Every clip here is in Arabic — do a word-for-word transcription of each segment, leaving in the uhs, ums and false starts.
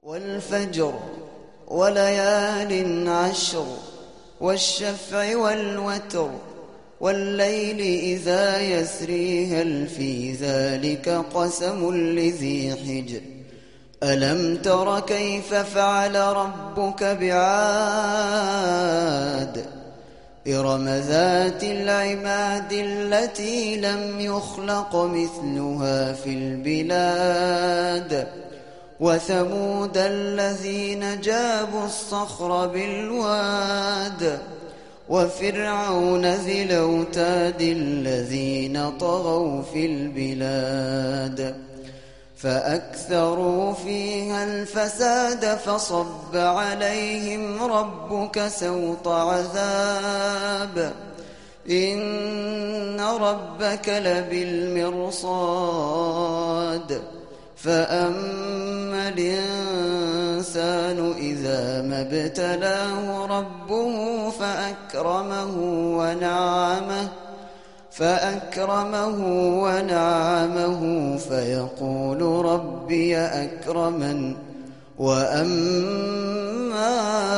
والفجر وليال عشر والشفع والوتر والليل إذا يسري هل في ذلك قسم لذي حجر ألم تر كيف فعل ربك بعاد إرم ذات العماد التي لم يخلق مثلها في البلاد وثمود الذين جابوا الصخر بالواد وفرعون ذي الأوتاد الذين طغوا في البلاد فأكثروا فيها الفساد فصب عليهم ربك سوط عذاب إن ربك لبالمرصاد فأما الإنسان إذا ما ابتلاه ربه فأكرمه ونعمه فأكرمه ونعمه فيقول ربي أكرمن وأما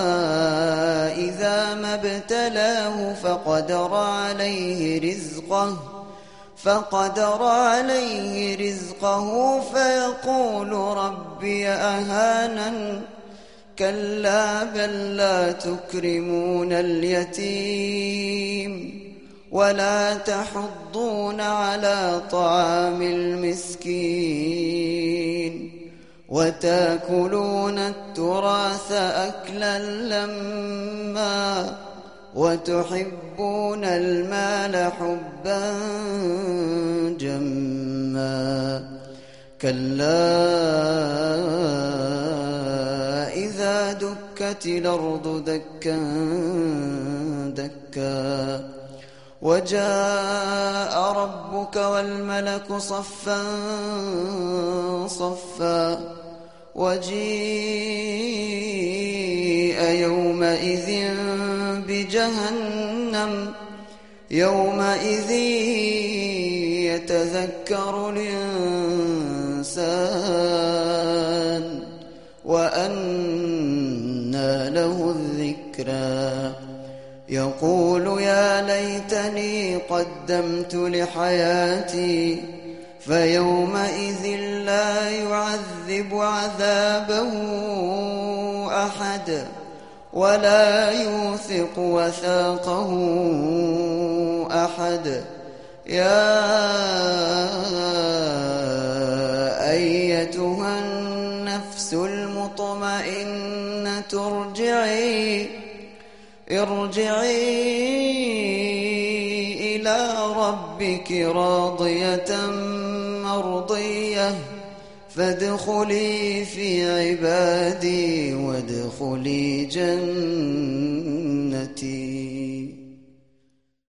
إذا ما ابتلاه فقدر عليه رزقه فقدر عليه رزقه فيقول ربي أهانن كلا بل لا تكرمون اليتيم ولا تحضون على طعام المسكين وتأكلون التراث أكلا لما وتحبون المال حبا جما كلا إذا دكت الأرض دكا دكا وجاء ربك والملك صفا صفا وجيء يومئذ بجهنم يومئذ يتذكر الإنسان وأنى له الذكرى يقول يا ليتني قدمت لحياتي فيومئذ لا يعذب عذابه أحد ولا يوثق وثاقه أحد يا أيتها النفس المطمئنة ارجعي ارجعي إلى ربك راضية مرضية فادخلي في عبادي وادخلي جنتي.